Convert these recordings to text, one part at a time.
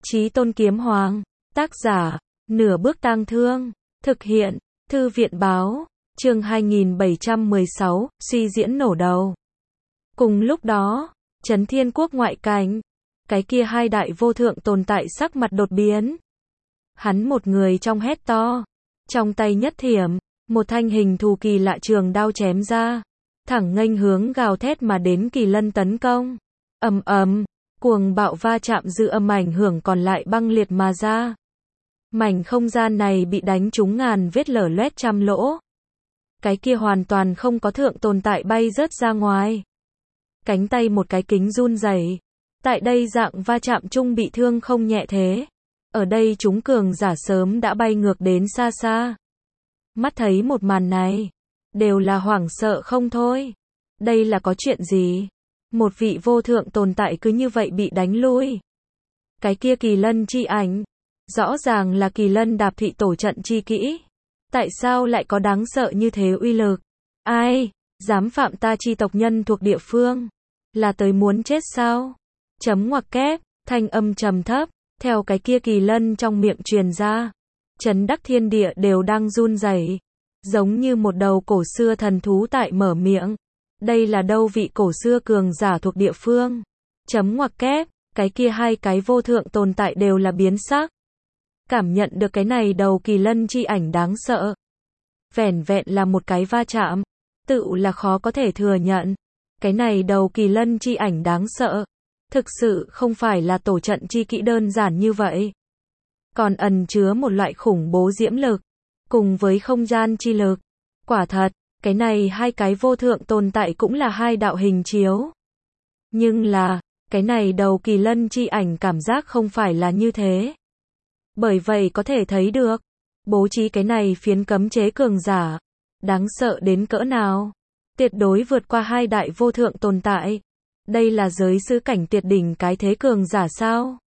Chí Tôn Kiếm Hoàng, tác giả, Nửa Bước Tang Thương, thực hiện, Thư viện báo, chương 2716, suy diễn nổ đầu. Cùng lúc đó, Chấn Thiên Quốc ngoại cảnh, cái kia hai đại vô thượng tồn tại sắc mặt đột biến. Hắn một người trong hét to, trong tay nhất thiểm, một thanh hình thù kỳ lạ trường đao chém ra, thẳng nghênh hướng gào thét mà đến kỳ lân tấn công. Ầm ầm, cuồng bạo va chạm dư âm ảnh hưởng còn lại băng liệt mà ra. Mảnh không gian này bị đánh trúng ngàn vết lở loét trăm lỗ. Cái kia hoàn toàn không có thượng tồn tại bay rớt ra ngoài. Cánh tay một cái kính run rẩy. Tại đây dạng va chạm chung bị thương không nhẹ thế. Ở đây chúng cường giả sớm đã bay ngược đến xa xa. Mắt thấy một màn này, đều là hoảng sợ không thôi. Đây là có chuyện gì? Một vị vô thượng tồn tại cứ như vậy bị đánh lui. Cái kia kỳ lân chi ảnh, rõ ràng là kỳ lân đạp thị tổ trận chi kỹ. Tại sao lại có đáng sợ như thế uy lực? Ai, dám phạm ta chi tộc nhân thuộc địa phương? Là tới muốn chết sao? Chấm ngoặc kép, thanh âm trầm thấp, theo cái kia kỳ lân trong miệng truyền ra. Chấn đắc thiên địa đều đang run rẩy, giống như một đầu cổ xưa thần thú tại mở miệng. Đây là đâu vị cổ xưa cường giả thuộc địa phương? Chấm ngoặc kép, cái kia hai cái vô thượng tồn tại đều là biến sắc. Cảm nhận được cái này đầu kỳ lân chi ảnh đáng sợ. Vẻn vẹn là một cái va chạm, tự là khó có thể thừa nhận. Cái này đầu kỳ lân chi ảnh đáng sợ. Thực sự không phải là tổ trận chi kỹ đơn giản như vậy. Còn ẩn chứa một loại khủng bố diễm lực, cùng với không gian chi lực. Quả thật, cái này hai cái vô thượng tồn tại cũng là hai đạo hình chiếu. Nhưng là, cái này đầu kỳ lân chi ảnh cảm giác không phải là như thế. Bởi vậy có thể thấy được, bố trí cái này phiến cấm chế cường giả, đáng sợ đến cỡ nào. Tuyệt đối vượt qua hai đại vô thượng tồn tại. Đây là giới sư cảnh tuyệt đỉnh cái thế cường giả sao?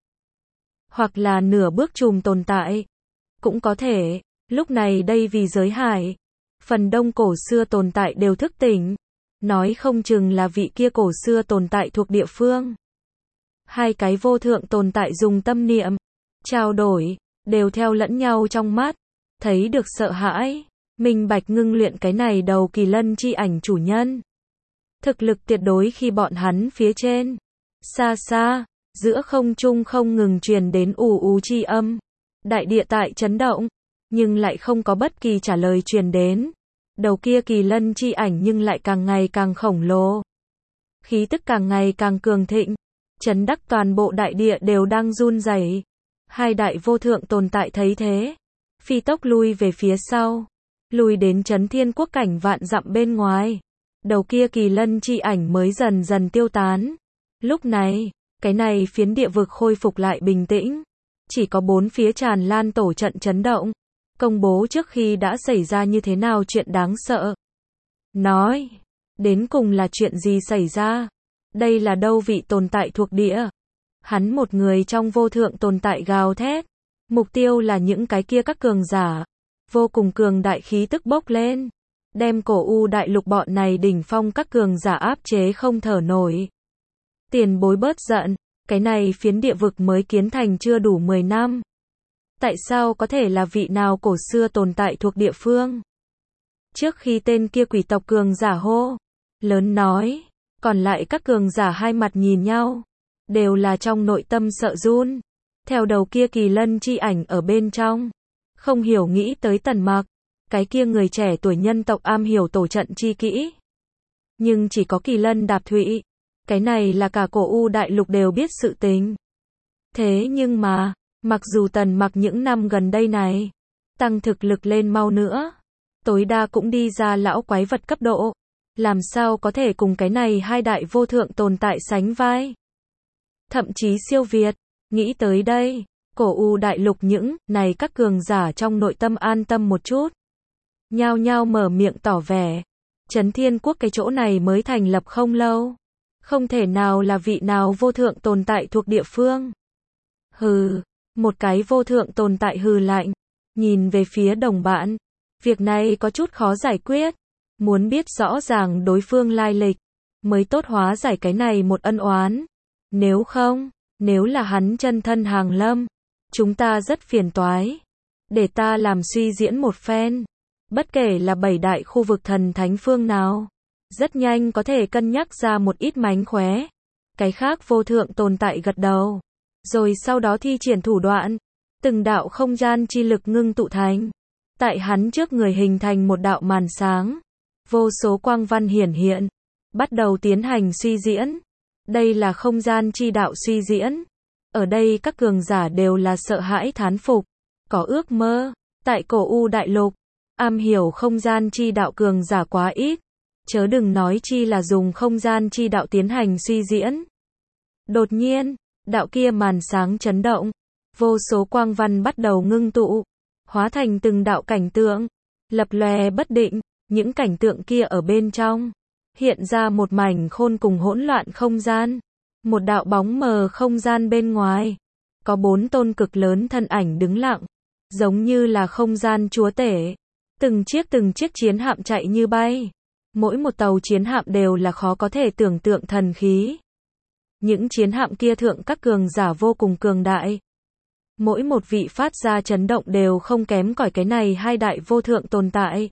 Hoặc là nửa bước trùm tồn tại. Cũng có thể, lúc này đây vì giới hải, phần đông cổ xưa tồn tại đều thức tỉnh. Nói không chừng là vị kia cổ xưa tồn tại thuộc địa phương. Hai cái vô thượng tồn tại dùng tâm niệm, trao đổi, đều theo lẫn nhau trong mắt. Thấy được sợ hãi, minh bạch ngưng luyện cái này đầu kỳ lân chi ảnh chủ nhân. Thực lực tuyệt đối khi bọn hắn phía trên. Xa xa, giữa không trung không ngừng truyền đến ù ù chi âm. Đại địa tại chấn động, nhưng lại không có bất kỳ trả lời truyền đến. Đầu kia kỳ lân chi ảnh nhưng lại càng ngày càng khổng lồ. Khí tức càng ngày càng cường thịnh. Chấn đắc toàn bộ đại địa đều đang run rẩy. Hai đại vô thượng tồn tại thấy thế, phi tốc lui về phía sau, lùi đến Chấn Thiên Quốc cảnh vạn dặm bên ngoài. Đầu kia kỳ lân chi ảnh mới dần dần tiêu tán. Lúc này, cái này phiến địa vực khôi phục lại bình tĩnh. Chỉ có bốn phía tràn lan tổ trận chấn động. Công bố trước khi đã xảy ra như thế nào chuyện đáng sợ. Nói, đến cùng là chuyện gì xảy ra? Đây là đâu vị tồn tại thuộc địa? Hắn một người trong vô thượng tồn tại gào thét. Mục tiêu là những cái kia các cường giả. Vô cùng cường đại khí tức bốc lên. Đem cổ u đại lục bọn này đỉnh phong các cường giả áp chế không thở nổi. Tiền bối bớt giận, cái này phiến địa vực mới kiến thành chưa đủ 10 năm. Tại sao có thể là vị nào cổ xưa tồn tại thuộc địa phương? Trước khi tên kia quỷ tộc cường giả hô lớn nói, còn lại các cường giả hai mặt nhìn nhau, đều là trong nội tâm sợ run. Theo đầu kia kỳ lân chi ảnh ở bên trong, không hiểu nghĩ tới Tần Mặc, cái kia người trẻ tuổi nhân tộc am hiểu tổ trận chi kỹ. Nhưng chỉ có kỳ lân đạp thụy, cái này là cả cổ u đại lục đều biết sự tình. Thế nhưng mà, mặc dù Tần Mặc những năm gần đây này, tăng thực lực lên mau nữa, tối đa cũng đi ra lão quái vật cấp độ, làm sao có thể cùng cái này hai đại vô thượng tồn tại sánh vai. Thậm chí siêu việt, nghĩ tới đây, cổ u đại lục những này các cường giả trong nội tâm an tâm một chút. Nhao nhao mở miệng tỏ vẻ, Chấn Thiên Quốc cái chỗ này mới thành lập không lâu. Không thể nào là vị nào vô thượng tồn tại thuộc địa phương. Hừ, một cái vô thượng tồn tại hừ lạnh, nhìn về phía đồng bạn. Việc này có chút khó giải quyết. Muốn biết rõ ràng đối phương lai lịch, mới tốt hóa giải cái này một ân oán. Nếu không, Nếu là hắn chân thân hàng lâm, chúng ta rất phiền toái. Để ta làm suy diễn một phen. Bất kể là 7 đại khu vực thần thánh phương nào, rất nhanh có thể cân nhắc ra một ít mánh khóe. Cái khác vô thượng tồn tại gật đầu. Rồi sau đó thi triển thủ đoạn. Từng đạo không gian chi lực ngưng tụ thành. Tại hắn trước người hình thành một đạo màn sáng. Vô số quang văn hiển hiện. Bắt đầu tiến hành suy diễn. Đây là không gian chi đạo suy diễn. Ở đây các cường giả đều là sợ hãi thán phục. Có ước mơ. Tại cổ U đại lục, am hiểu không gian chi đạo cường giả quá ít. Chớ đừng nói chi là dùng không gian chi đạo tiến hành suy diễn. Đột nhiên, đạo kia màn sáng chấn động. Vô số quang văn bắt đầu ngưng tụ. Hóa thành từng đạo cảnh tượng. Lập lòe bất định. Những cảnh tượng kia ở bên trong. Hiện ra một mảnh khôn cùng hỗn loạn không gian. Một đạo bóng mờ không gian bên ngoài. Có 4 tôn cực lớn thân ảnh đứng lặng. Giống như là không gian chúa tể. Từng chiếc chiến hạm chạy như bay. Mỗi một tàu chiến hạm đều là khó có thể tưởng tượng thần khí. Những chiến hạm kia thượng các cường giả vô cùng cường đại. Mỗi một vị phát ra chấn động đều không kém cỏi cái này hai đại vô thượng tồn tại.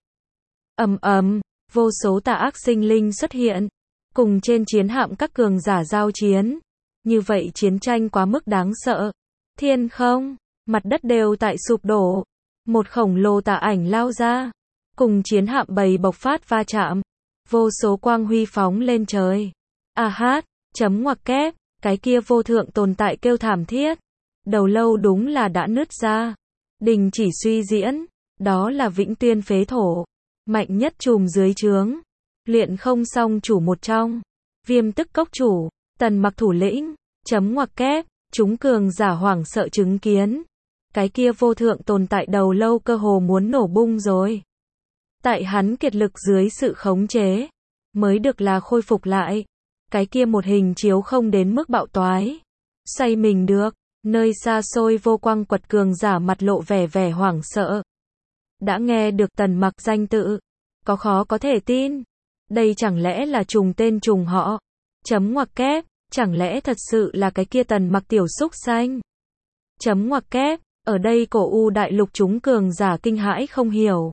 Ầm ầm, vô số tà ác sinh linh xuất hiện, cùng trên chiến hạm các cường giả giao chiến. Như vậy chiến tranh quá mức đáng sợ. Thiên không, mặt đất đều tại sụp đổ. Một khổng lồ tà ảnh lao ra, cùng chiến hạm bầy bộc phát va chạm. Vô số quang huy phóng lên trời. A hát, chấm ngoặc kép, cái kia vô thượng tồn tại kêu thảm thiết. Đầu lâu đúng là đã nứt ra. Đình chỉ suy diễn, đó là Vĩnh Tuyên phế thổ. Mạnh nhất chùm dưới trướng. Luyện không song chủ một trong. Viêm tức cốc chủ, Tần Mặc thủ lĩnh, chấm ngoặc kép, chúng cường giả hoảng sợ chứng kiến. Cái kia vô thượng tồn tại đầu lâu cơ hồ muốn nổ bung rồi. Tại hắn kiệt lực dưới sự khống chế, mới được là khôi phục lại. Cái kia một hình chiếu không đến mức bạo toái. Xoay mình được, nơi xa xôi vô quang quật cường giả mặt lộ vẻ hoảng sợ. Đã nghe được Tần Mặc danh tự, có khó có thể tin. Đây chẳng lẽ là trùng tên trùng họ? Chấm ngoặc kép, chẳng lẽ thật sự là cái kia Tần Mặc tiểu súc xanh? Chấm ngoặc kép, ở đây cổ U đại lục chúng cường giả kinh hãi không hiểu.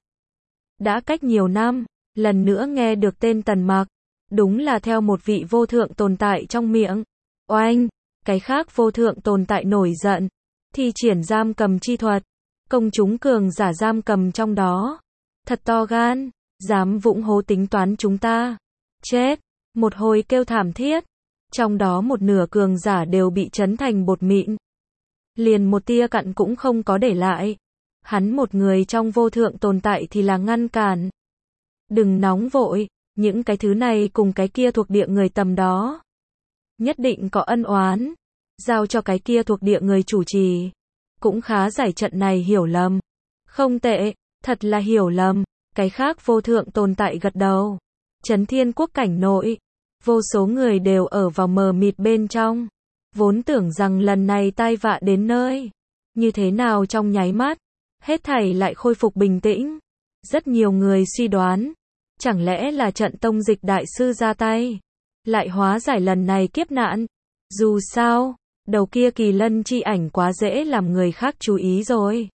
Đã cách nhiều năm, lần nữa nghe được tên Tần Mặc, đúng là theo một vị vô thượng tồn tại trong miệng. Oanh, cái khác vô thượng tồn tại nổi giận, thi triển giam cầm chi thuật, công chúng cường giả giam cầm trong đó. Thật to gan, dám vụng hố tính toán chúng ta. Chết, một hồi kêu thảm thiết, trong đó một nửa cường giả đều bị chấn thành bột mịn. Liền một tia cặn cũng không có để lại. Hắn một người trong vô thượng tồn tại thì là ngăn cản. Đừng nóng vội, những cái thứ này cùng cái kia thuộc địa người tầm đó. Nhất định có ân oán. Giao cho cái kia thuộc địa người chủ trì. Cũng khá giải trận này hiểu lầm. Không tệ, thật là hiểu lầm. Cái khác vô thượng tồn tại gật đầu. Chấn Thiên quốc cảnh nội. Vô số người đều ở vào mờ mịt bên trong. Vốn tưởng rằng lần này tai vạ đến nơi. Như thế nào trong nháy mắt. Hết thảy lại khôi phục bình tĩnh. Rất nhiều người suy đoán. Chẳng lẽ là trận tông dịch đại sư ra tay. Lại hóa giải lần này kiếp nạn. Dù sao, đầu kia kỳ lân chi ảnh quá dễ làm người khác chú ý rồi.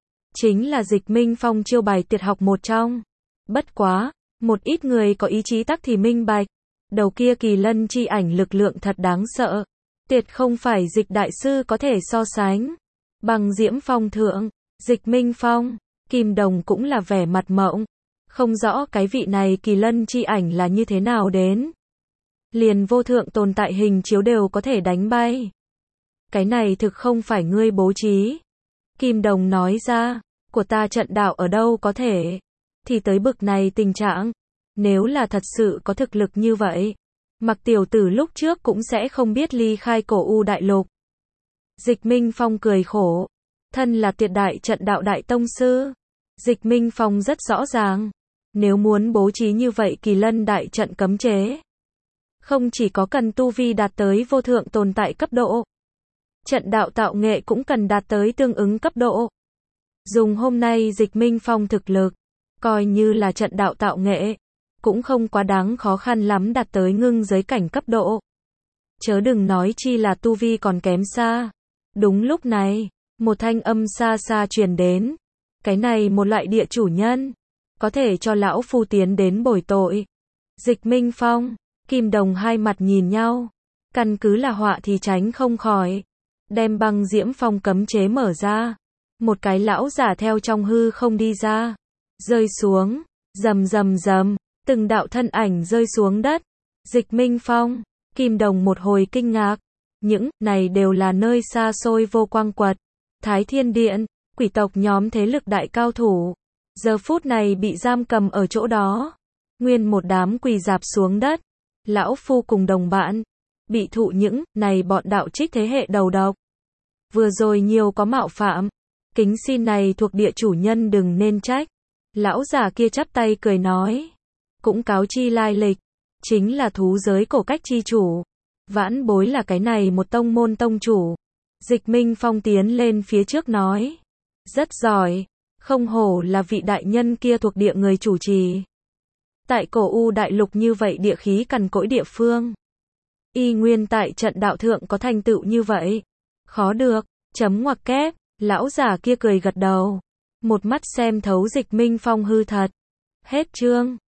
Chính là Dịch Minh Phong chiêu bài tuyệt học một trong. Bất quá, một ít người có ý chí tắc thì minh bạch. Đầu kia kỳ lân chi ảnh lực lượng thật đáng sợ. Tuyệt không phải Dịch đại sư có thể so sánh. Bằng Diễm Phong thượng, Dịch Minh Phong, Kim Đồng cũng là vẻ mặt mộng. Không rõ cái vị này kỳ lân chi ảnh là như thế nào đến. Liền vô thượng tồn tại hình chiếu đều có thể đánh bay. Cái này thực không phải ngươi bố trí. Kim Đồng nói ra, của ta trận đạo ở đâu có thể. Thì tới bực này tình trạng. Nếu là thật sự có thực lực như vậy. Mặc tiểu tử lúc trước cũng sẽ không biết ly khai cổ U đại lục. Dịch Minh Phong cười khổ. Thân là tuyệt đại trận đạo đại tông sư. Dịch Minh Phong rất rõ ràng. Nếu muốn bố trí như vậy kỳ lân đại trận cấm chế. Không chỉ có cần tu vi đạt tới vô thượng tồn tại cấp độ. Trận đạo tạo nghệ cũng cần đạt tới tương ứng cấp độ. Dùng hôm nay Dịch Minh Phong thực lực. Coi như là trận đạo tạo nghệ. Cũng không quá đáng khó khăn lắm đạt tới ngưng giới cảnh cấp độ. chớ đừng nói chi là tu vi còn kém xa. Đúng lúc này, một thanh âm xa xa truyền đến. Cái này một loại địa chủ nhân, có thể cho lão phu tiến đến bồi tội. Dịch Minh Phong, Kim Đồng hai mặt nhìn nhau, căn cứ là họa thì tránh không khỏi. Đem băng diễm phong cấm chế mở ra, một cái lão giả theo trong hư không đi ra, rơi xuống, rầm rầm rầm, từng đạo thân ảnh rơi xuống đất. Dịch Minh Phong, Kim Đồng một hồi kinh ngạc, những này đều là nơi xa xôi vô quang quật, Thái Thiên Điện, quỷ tộc nhóm thế lực đại cao thủ, giờ phút này bị giam cầm ở chỗ đó, nguyên một đám quỳ rạp xuống đất. Lão phu cùng đồng bạn bị thụ những này bọn đạo trích thế hệ đầu độc, vừa rồi nhiều có mạo phạm, kính xin này thuộc địa chủ nhân đừng nên trách. Lão già kia chắp tay cười nói, cũng cáo chi lai lịch, chính là thú giới cổ cách chi chủ, vãn bối là cái này một tông môn tông chủ. Dịch Minh Phong tiến lên phía trước nói, rất giỏi, không hổ là vị đại nhân kia thuộc địa người chủ trì. Tại cổ U đại lục như vậy địa khí cằn cỗi địa phương, y nguyên tại trận đạo thượng có thành tựu như vậy, khó được, chấm ngoặc kép. Lão già kia cười gật đầu, một mắt xem thấu Dịch Minh Phong hư thật. Hết chương.